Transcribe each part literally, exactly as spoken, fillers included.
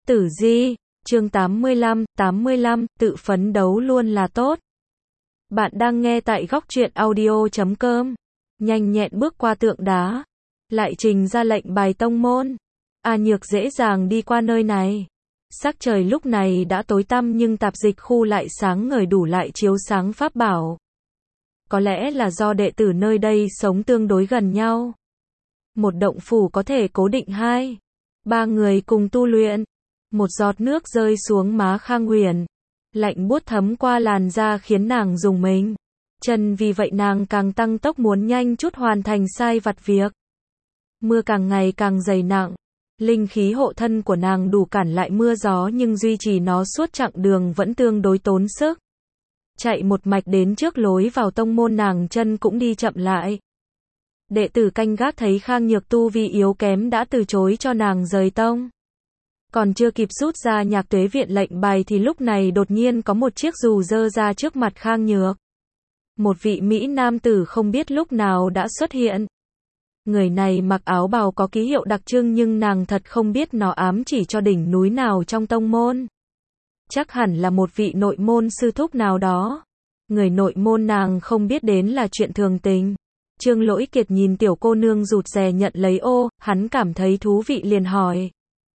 Tử Di, chương tám mươi lăm, tám mươi lăm, tự phấn đấu luôn là tốt. Bạn đang nghe tại góc truyện audio chấm com. Nhanh nhẹn bước qua tượng đá, lại trình ra lệnh bài tông môn. A Nhược dễ dàng đi qua nơi này. Sắc trời lúc này đã tối tăm nhưng tạp dịch khu lại sáng ngời đủ lại chiếu sáng pháp bảo. Có lẽ là do đệ tử nơi đây sống tương đối gần nhau. Một động phủ có thể cố định hai, ba người cùng tu luyện. Một giọt nước rơi xuống má Khang Huyền, lạnh buốt thấm qua làn da khiến nàng rùng mình. Chân vì vậy nàng càng tăng tốc muốn nhanh chút hoàn thành sai vặt việc. Mưa càng ngày càng dày nặng, linh khí hộ thân của nàng đủ cản lại mưa gió nhưng duy trì nó suốt chặng đường vẫn tương đối tốn sức. Chạy một mạch đến trước lối vào tông môn nàng chân cũng đi chậm lại. Đệ tử canh gác thấy Khang Nhược tu vi yếu kém đã từ chối cho nàng rời tông. Còn chưa kịp rút ra Nhạc Tuế Viện lệnh bài thì lúc này đột nhiên có một chiếc dù dơ ra trước mặt Khang Nhược. Một vị Mỹ nam tử không biết lúc nào đã xuất hiện. Người này mặc áo bào có ký hiệu đặc trưng nhưng nàng thật không biết nó ám chỉ cho đỉnh núi nào trong tông môn. Chắc hẳn là một vị nội môn sư thúc nào đó. Người nội môn nàng không biết đến là chuyện thường tình. Trương Lỗi Kiệt nhìn tiểu cô nương rụt rè nhận lấy ô, hắn cảm thấy thú vị liền hỏi.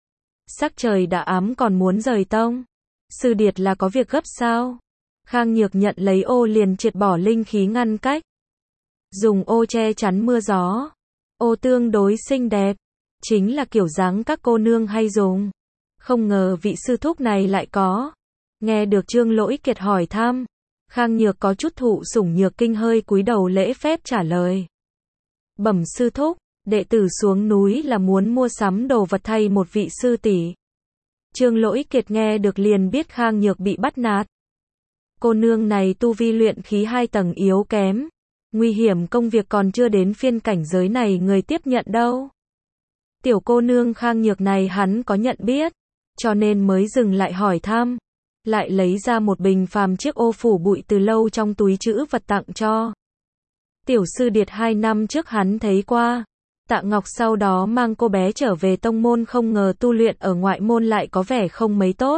Sắc trời đã ám còn muốn rời tông. Sư điệt là có việc gấp sao? Khang Nhược nhận lấy ô liền triệt bỏ linh khí ngăn cách. Dùng ô che chắn mưa gió. Ô tương đối xinh đẹp. Chính là kiểu dáng các cô nương hay dùng. Không ngờ vị sư thúc này lại có. Nghe được Trương Lỗi Kiệt hỏi thăm. Khang Nhược có chút thụ sủng nhược kinh hơi cúi đầu lễ phép trả lời. Bẩm sư thúc, đệ tử xuống núi là muốn mua sắm đồ vật thay một vị sư tỷ. Trương Lỗi Kiệt nghe được liền biết Khang Nhược bị bắt nạt. Cô nương này tu vi luyện khí hai tầng yếu kém. Nguy hiểm công việc còn chưa đến phiên cảnh giới này người tiếp nhận đâu. Tiểu cô nương Khang Nhược này hắn có nhận biết, cho nên mới dừng lại hỏi thăm. Lại lấy ra một bình phàm chiếc ô phủ bụi từ lâu trong túi trữ vật tặng cho. Tiểu sư điệt hai năm trước hắn thấy qua. Tạ Ngọc sau đó mang cô bé trở về tông môn không ngờ tu luyện ở ngoại môn lại có vẻ không mấy tốt.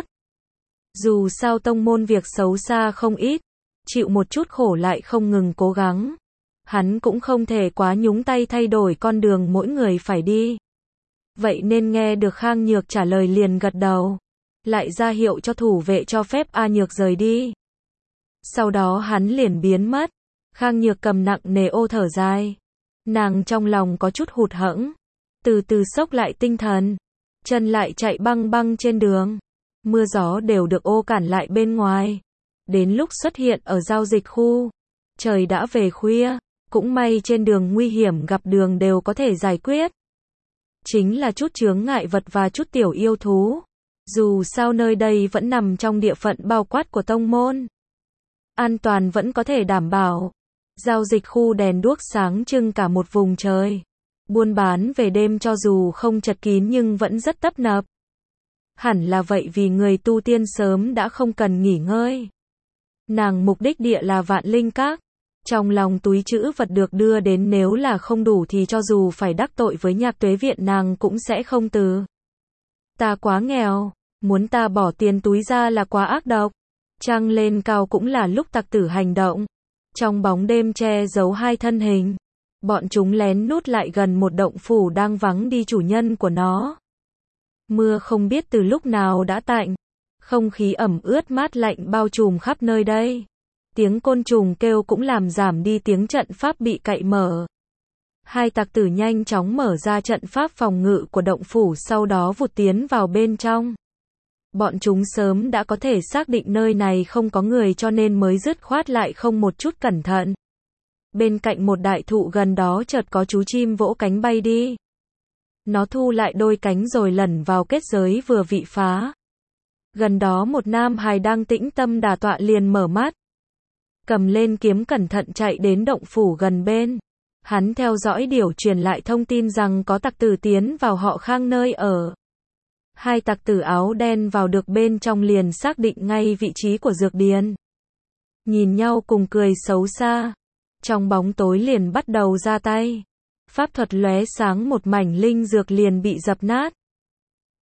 Dù sao tông môn việc xấu xa không ít, chịu một chút khổ lại không ngừng cố gắng. Hắn cũng không thể quá nhúng tay thay đổi con đường mỗi người phải đi. Vậy nên nghe được Khang Nhược trả lời liền gật đầu. Lại ra hiệu cho thủ vệ cho phép A Nhược rời đi. Sau đó hắn liền biến mất. Khang Nhược cầm nặng nề ô thở dài. Nàng trong lòng có chút hụt hẫng. Từ từ xốc lại tinh thần. Chân lại chạy băng băng trên đường. Mưa gió đều được ô cản lại bên ngoài. Đến lúc xuất hiện ở giao dịch khu. Trời đã về khuya. Cũng may trên đường nguy hiểm gặp đường đều có thể giải quyết. Chính là chút chướng ngại vật và chút tiểu yêu thú. Dù sao nơi đây vẫn nằm trong địa phận bao quát của tông môn. An toàn vẫn có thể đảm bảo. Giao dịch khu đèn đuốc sáng trưng cả một vùng trời. Buôn bán về đêm cho dù không chật kín nhưng vẫn rất tấp nập. Hẳn là vậy vì người tu tiên sớm đã không cần nghỉ ngơi. Nàng mục đích địa là Vạn Linh Các. Trong lòng túi trữ vật được đưa đến nếu là không đủ thì cho dù phải đắc tội với Nhạc Tuế Viện nàng cũng sẽ không từ. Ta quá nghèo, muốn ta bỏ tiền túi ra là quá ác độc. Trăng lên cao cũng là lúc tặc tử hành động. Trong bóng đêm che giấu hai thân hình. Bọn chúng lén nút lại gần một động phủ đang vắng đi chủ nhân của nó. Mưa không biết từ lúc nào đã tạnh. Không khí ẩm ướt mát lạnh bao trùm khắp nơi đây. Tiếng côn trùng kêu cũng làm giảm đi tiếng trận pháp bị cậy mở. Hai tặc tử nhanh chóng mở ra trận pháp phòng ngự của động phủ sau đó vụt tiến vào bên trong. Bọn chúng sớm đã có thể xác định nơi này không có người cho nên mới dứt khoát lại không một chút cẩn thận. Bên cạnh một đại thụ gần đó chợt có chú chim vỗ cánh bay đi. Nó thu lại đôi cánh rồi lẩn vào kết giới vừa vị phá. Gần đó một nam hài đang tĩnh tâm đả tọa liền mở mắt. Cầm lên kiếm cẩn thận chạy đến động phủ gần bên. Hắn theo dõi điều truyền lại thông tin rằng có tặc tử tiến vào họ Khang nơi ở. Hai tặc tử áo đen vào được bên trong liền xác định ngay vị trí của dược điền. Nhìn nhau cùng cười xấu xa. Trong bóng tối liền bắt đầu ra tay. Pháp thuật lóe sáng một mảnh linh dược liền bị dập nát.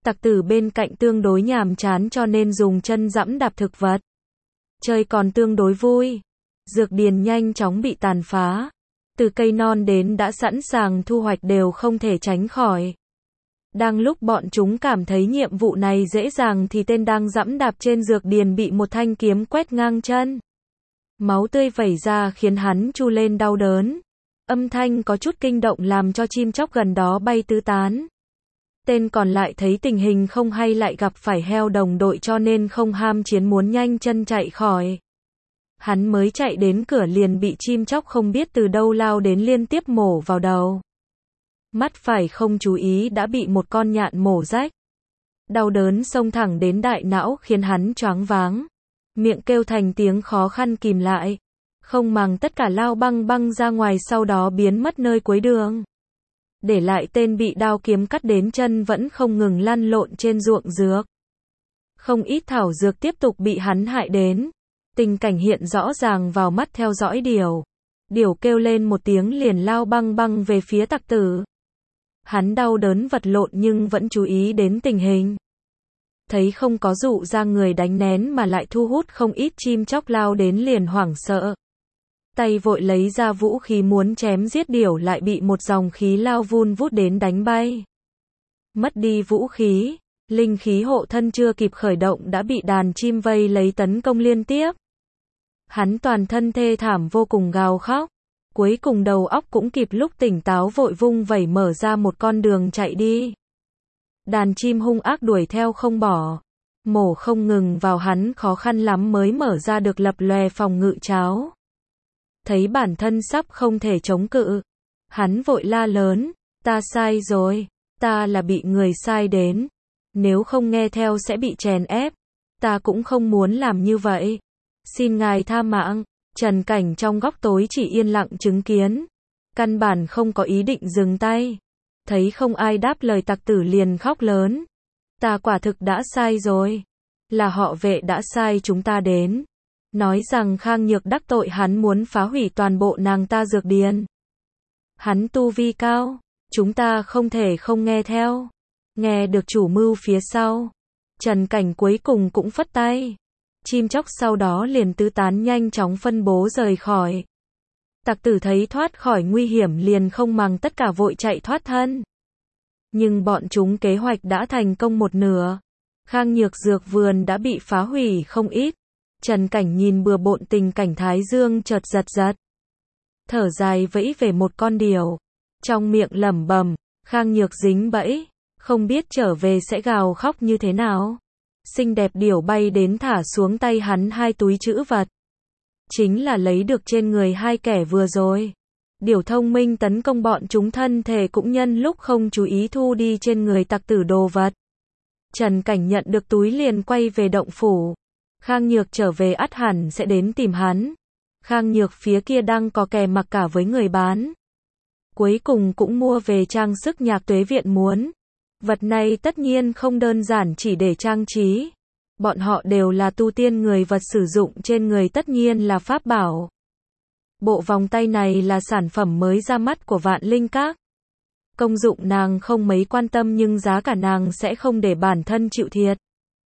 Tặc tử bên cạnh tương đối nhàm chán cho nên dùng chân giẫm đạp thực vật. Chơi còn tương đối vui. Dược điền nhanh chóng bị tàn phá. Từ cây non đến đã sẵn sàng thu hoạch đều không thể tránh khỏi. Đang lúc bọn chúng cảm thấy nhiệm vụ này dễ dàng thì tên đang giẫm đạp trên dược điền bị một thanh kiếm quét ngang chân. Máu tươi vẩy ra khiến hắn chu lên đau đớn. Âm thanh có chút kinh động làm cho chim chóc gần đó bay tứ tán. Tên còn lại thấy tình hình không hay lại gặp phải heo đồng đội cho nên không ham chiến muốn nhanh chân chạy khỏi. Hắn mới chạy đến cửa liền bị chim chóc không biết từ đâu lao đến liên tiếp mổ vào đầu. Mắt phải không chú ý đã bị một con nhạn mổ rách. Đau đớn xông thẳng đến đại não khiến hắn choáng váng. Miệng kêu thành tiếng khó khăn kìm lại. Không màng tất cả lao băng băng ra ngoài sau đó biến mất nơi cuối đường. Để lại tên bị đao kiếm cắt đến chân vẫn không ngừng lăn lộn trên ruộng dược. Không ít thảo dược tiếp tục bị hắn hại đến. Tình cảnh hiện rõ ràng vào mắt theo dõi điểu. Điểu kêu lên một tiếng liền lao băng băng về phía tặc tử. Hắn đau đớn vật lộn nhưng vẫn chú ý đến tình hình. Thấy không có dụ ra người đánh nén mà lại thu hút không ít chim chóc lao đến liền hoảng sợ. Tay vội lấy ra vũ khí muốn chém giết điểu lại bị một dòng khí lao vun vút đến đánh bay. Mất đi vũ khí, linh khí hộ thân chưa kịp khởi động đã bị đàn chim vây lấy tấn công liên tiếp. Hắn toàn thân thê thảm vô cùng gào khóc. Cuối cùng đầu óc cũng kịp lúc tỉnh táo vội vung vẩy mở ra một con đường chạy đi. Đàn chim hung ác đuổi theo không bỏ. Mổ không ngừng vào hắn khó khăn lắm mới mở ra được lập lòe phòng ngự cháo. Thấy bản thân sắp không thể chống cự. Hắn vội la lớn, ta sai rồi, ta là bị người sai đến. Nếu không nghe theo sẽ bị chèn ép. Ta cũng không muốn làm như vậy. Xin ngài tha mạng. Trần Cảnh trong góc tối chỉ yên lặng chứng kiến. Căn bản không có ý định dừng tay. Thấy không ai đáp lời tặc tử liền khóc lớn. Ta quả thực đã sai rồi. Là họ Vệ đã sai chúng ta đến. Nói rằng Khang Nhược đắc tội hắn muốn phá hủy toàn bộ nàng ta dược điền. Hắn tu vi cao. Chúng ta không thể không nghe theo. Nghe được chủ mưu phía sau. Trần Cảnh cuối cùng cũng phất tay. Chim chóc sau đó liền tứ tán nhanh chóng phân bố rời khỏi. Tặc tử thấy thoát khỏi nguy hiểm liền không màng tất cả vội chạy thoát thân. Nhưng bọn chúng kế hoạch đã thành công một nửa. Khang Nhược dược vườn đã bị phá hủy không ít. Trần Cảnh nhìn bừa bộn tình cảnh thái dương chợt giật giật. Thở dài vẫy về một con điểu. Trong miệng lẩm bẩm, Khang Nhược dính bẫy. Không biết trở về sẽ gào khóc như thế nào. Xinh đẹp điểu bay đến thả xuống tay hắn hai túi trữ vật. Chính là lấy được trên người hai kẻ vừa rồi. Điểu thông minh tấn công bọn chúng thân thể cũng nhân lúc không chú ý thu đi trên người tặc tử đồ vật. Trần Cảnh nhận được túi liền quay về động phủ. Khang Nhược trở về ắt hẳn sẽ đến tìm hắn. Khang Nhược phía kia đang có kè mặc cả với người bán. Cuối cùng cũng mua về trang sức Nhạc Tuế Viện muốn. Vật này tất nhiên không đơn giản chỉ để trang trí. Bọn họ đều là tu tiên người vật sử dụng trên người tất nhiên là pháp bảo. Bộ vòng tay này là sản phẩm mới ra mắt của Vạn Linh Các. Công dụng nàng không mấy quan tâm nhưng giá cả nàng sẽ không để bản thân chịu thiệt.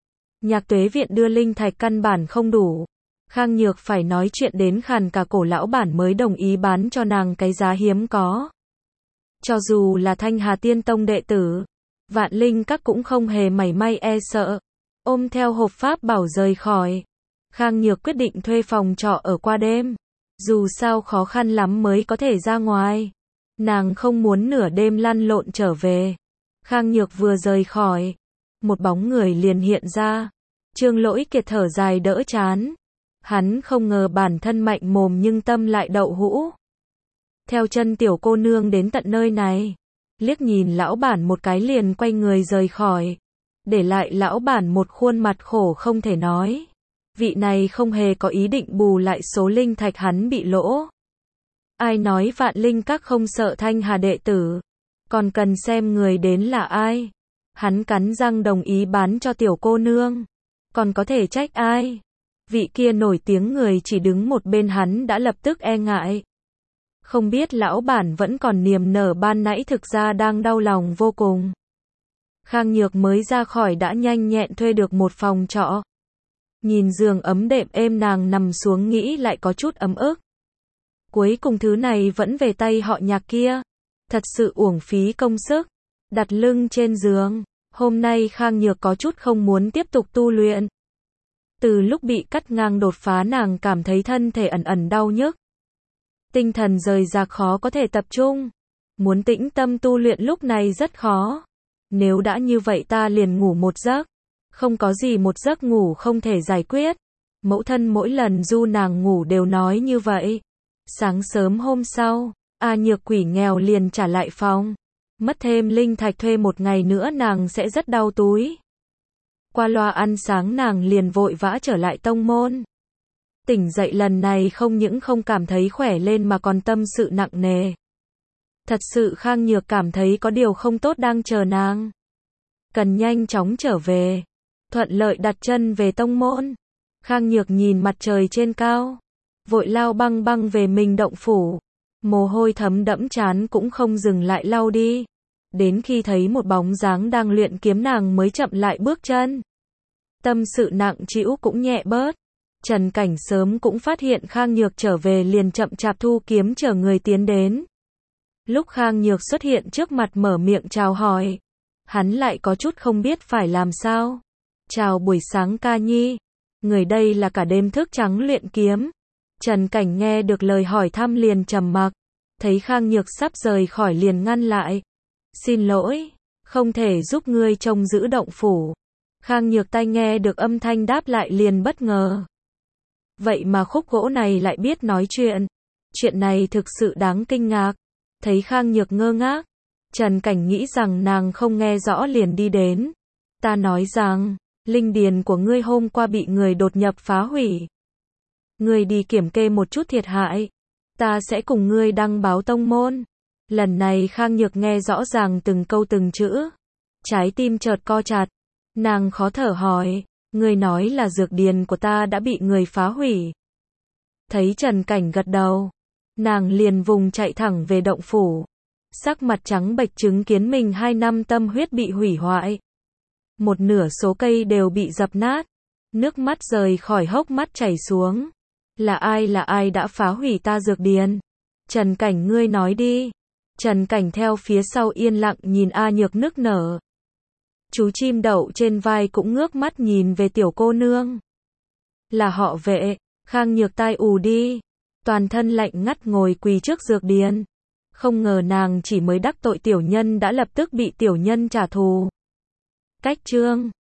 Nhạc Tuế Viện đưa linh thạch căn bản không đủ. Khang Nhược phải nói chuyện đến khàn cả cổ lão bản mới đồng ý bán cho nàng cái giá hiếm có. Cho dù là Thanh Hà Tiên Tông đệ tử, Vạn Linh Các cũng không hề mảy may e sợ. Ôm theo hộp pháp bảo rời khỏi. Khang Nhược quyết định thuê phòng trọ ở qua đêm. Dù sao khó khăn lắm mới có thể ra ngoài. Nàng không muốn nửa đêm lăn lộn trở về. Khang Nhược vừa rời khỏi. Một bóng người liền hiện ra. Trương Lỗi Kiệt thở dài đỡ chán. Hắn không ngờ bản thân mạnh mồm nhưng tâm lại đậu hũ. Theo chân tiểu cô nương đến tận nơi này. Liếc nhìn lão bản một cái liền quay người rời khỏi. Để lại lão bản một khuôn mặt khổ không thể nói. Vị này không hề có ý định bù lại số linh thạch hắn bị lỗ. Ai nói Vạn Linh Các không sợ Thanh Hà đệ tử. Còn cần xem người đến là ai. Hắn cắn răng đồng ý bán cho tiểu cô nương. Còn có thể trách ai. Vị kia nổi tiếng người chỉ đứng một bên hắn đã lập tức e ngại. Không biết lão bản vẫn còn niềm nở ban nãy thực ra đang đau lòng vô cùng. Khang Nhược mới ra khỏi đã nhanh nhẹn thuê được một phòng trọ. Nhìn giường ấm đệm êm nàng nằm xuống nghĩ lại có chút ấm ức. Cuối cùng thứ này vẫn về tay họ Nhạc kia. Thật sự uổng phí công sức. Đặt lưng trên giường. Hôm nay Khang Nhược có chút không muốn tiếp tục tu luyện. Từ lúc bị cắt ngang đột phá nàng cảm thấy thân thể ẩn ẩn đau nhức. Tinh thần rời rạc khó có thể tập trung. Muốn tĩnh tâm tu luyện lúc này rất khó. Nếu đã như vậy ta liền ngủ một giấc. Không có gì một giấc ngủ không thể giải quyết. Mẫu thân mỗi lần du nàng ngủ đều nói như vậy. Sáng sớm hôm sau, A Nhược quỷ nghèo liền trả lại phòng. Mất thêm linh thạch thuê một ngày nữa nàng sẽ rất đau túi. Qua loa ăn sáng nàng liền vội vã trở lại tông môn. Tỉnh dậy lần này không những không cảm thấy khỏe lên mà còn tâm sự nặng nề. Thật sự Khang Nhược cảm thấy có điều không tốt đang chờ nàng. Cần nhanh chóng trở về. Thuận lợi đặt chân về tông môn. Khang Nhược nhìn mặt trời trên cao. Vội lao băng băng về mình động phủ. Mồ hôi thấm đẫm trán cũng không dừng lại lau đi. Đến khi thấy một bóng dáng đang luyện kiếm nàng mới chậm lại bước chân. Tâm sự nặng trĩu cũng nhẹ bớt. Trần Cảnh sớm cũng phát hiện Khang Nhược trở về liền chậm chạp thu kiếm chờ người tiến đến. Lúc Khang Nhược xuất hiện trước mặt mở miệng chào hỏi. Hắn lại có chút không biết phải làm sao. Chào buổi sáng ca nhi. Người đây là cả đêm thức trắng luyện kiếm. Trần Cảnh nghe được lời hỏi thăm liền trầm mặc. Thấy Khang Nhược sắp rời khỏi liền ngăn lại. Xin lỗi, không thể giúp ngươi trông giữ động phủ. Khang Nhược tai nghe được âm thanh đáp lại liền bất ngờ. Vậy mà khúc gỗ này lại biết nói chuyện. Chuyện này thực sự đáng kinh ngạc. Thấy Khang Nhược ngơ ngác. Trần Cảnh nghĩ rằng nàng không nghe rõ liền đi đến. Ta nói rằng, linh điền của ngươi hôm qua bị người đột nhập phá hủy. Ngươi đi kiểm kê một chút thiệt hại. Ta sẽ cùng ngươi đăng báo tông môn. Lần này Khang Nhược nghe rõ ràng từng câu từng chữ. Trái tim chợt co chặt. Nàng khó thở hỏi. Ngươi nói là dược điền của ta đã bị người phá hủy. Thấy Trần Cảnh gật đầu. Nàng liền vùng chạy thẳng về động phủ. Sắc mặt trắng bệch chứng kiến mình hai năm tâm huyết bị hủy hoại. Một nửa số cây đều bị dập nát. Nước mắt rời khỏi hốc mắt chảy xuống. Là ai là ai đã phá hủy ta dược điền? Trần Cảnh ngươi nói đi. Trần Cảnh theo phía sau yên lặng nhìn A Nhược nức nở. Chú chim đậu trên vai cũng ngước mắt nhìn về tiểu cô nương. Là họ Vệ. Khang Nhược tai ù đi. Toàn thân lạnh ngắt ngồi quỳ trước dược điền. Không ngờ nàng chỉ mới đắc tội tiểu nhân đã lập tức bị tiểu nhân trả thù. Cách chương